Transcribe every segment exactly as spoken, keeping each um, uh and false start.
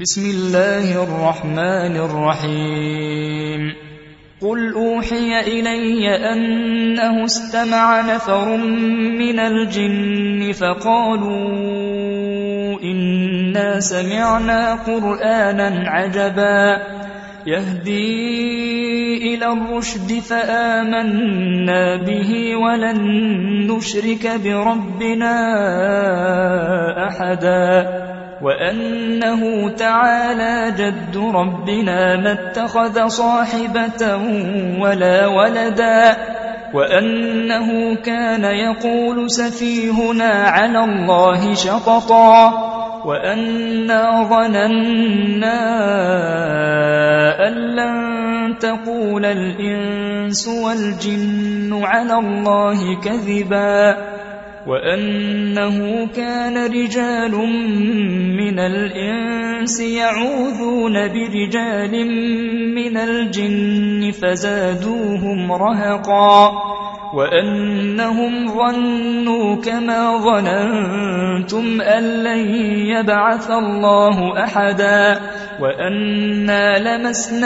بسم الله الرحمن الرحيم قل أوحي إلي أنه استمع نفر من الجن فقالوا إنا سمعنا قرآنا عجبا يهدي إلى الرشد فآمنا به ولن نشرك بربنا أحدا وأنه تعالى جد ربنا ما اتخذ صاحبة ولا ولدا وأنه كان يقول سفيهنا على الله شططا وأنا ظننا أن لن تقول الإنس والجن على الله كذبا وأنه كان رجال من الإنس يعوذون برجال من الجن فزادوهم رهقا وأنهم ظنوا كما ظننتم أن لن يبعث الله أحدا وأنا لمسنا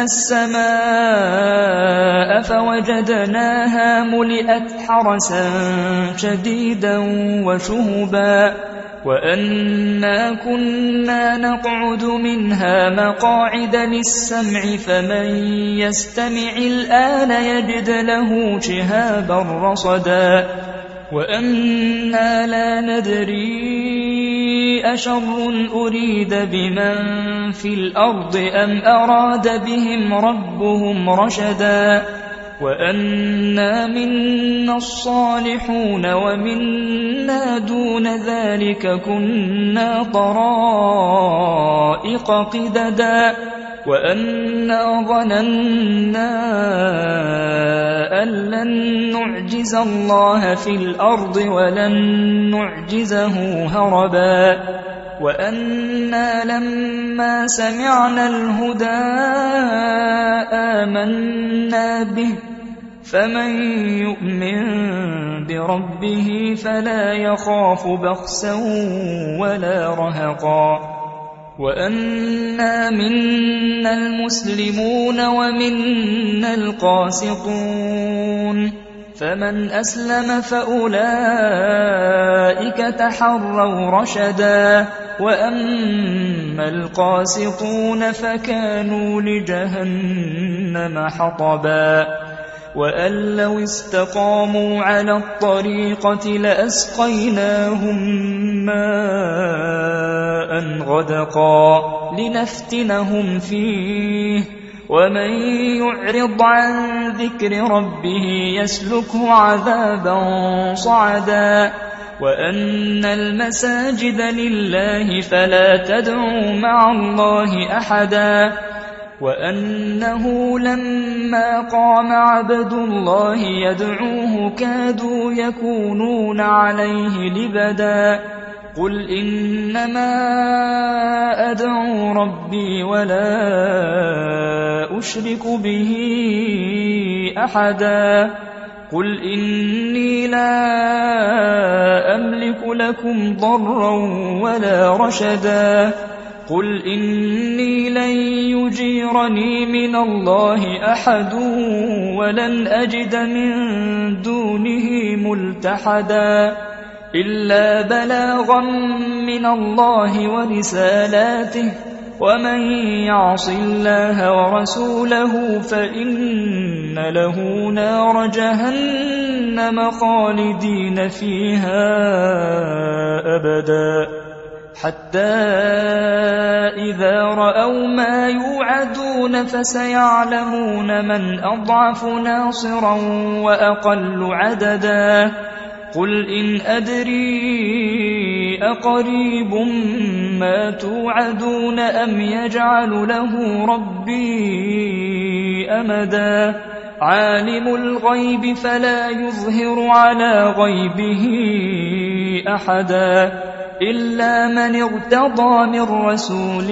السماء فوجدناها ملئت حرسا شديدا وشهبا وأنا كنا نقعد منها مقاعد للسمع فمن يستمع الآن يجد له شهابا رصدا وأنا لا ندري أشر أريد بمن في الأرض أم أراد بهم ربهم رشدا وأنا منا الصالحون ومنا دون ذلك كنا طرائق قددا وأنا ظننا أن لن نعجز الله في الأرض ولن نعجزه هربا وأنا لما سمعنا الهدى آمنا به فمن يؤمن بربه فلا يخاف بخسا ولا رهقا وأنا منا المسلمون ومنا القاسطون فمن أسلم فأولئك تحروا رشدا وأما القاسطون فكانوا لجهنم حطبا وأن لو استقاموا على الطريقة لأسقيناهم ماء غدقا لنفتنهم فيه ومن يعرض عن ذكر ربه يسلكه عذابا صعدا وأن المساجد لله فلا تدعوا مع الله أحدا وأنه لما قام عبد الله يدعوه كادوا يكونون عليه لبدا قل إنما أدعو ربي ولا أشرك به أحدا قل إني لا أملك لكم ضرا ولا رشدا قل إني لن يجيرني من الله أحد ولن أجد من دونه ملتحدا إلا بلاغا من الله ورسالاته ومن يعص الله ورسوله فإن له نار جهنم خالدين فيها أبدا حتى إذا رأوا ما يوعدون فسيعلمون من أضعف ناصرا وأقل عددا قل إن أدري أقريب ما توعدون أم يجعل له ربي أمدا عالم الغيب فلا يظهر على غيبه أحدا إلا من ارتضى من رسول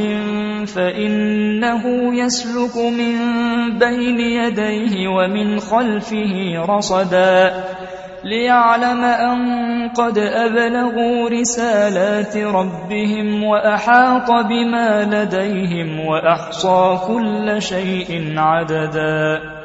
فإنه يسلك من بين يديه ومن خلفه رصدا ليعلم أن قد أبلغوا رسالات ربهم وأحاط بما لديهم وأحصى كل شيء عددا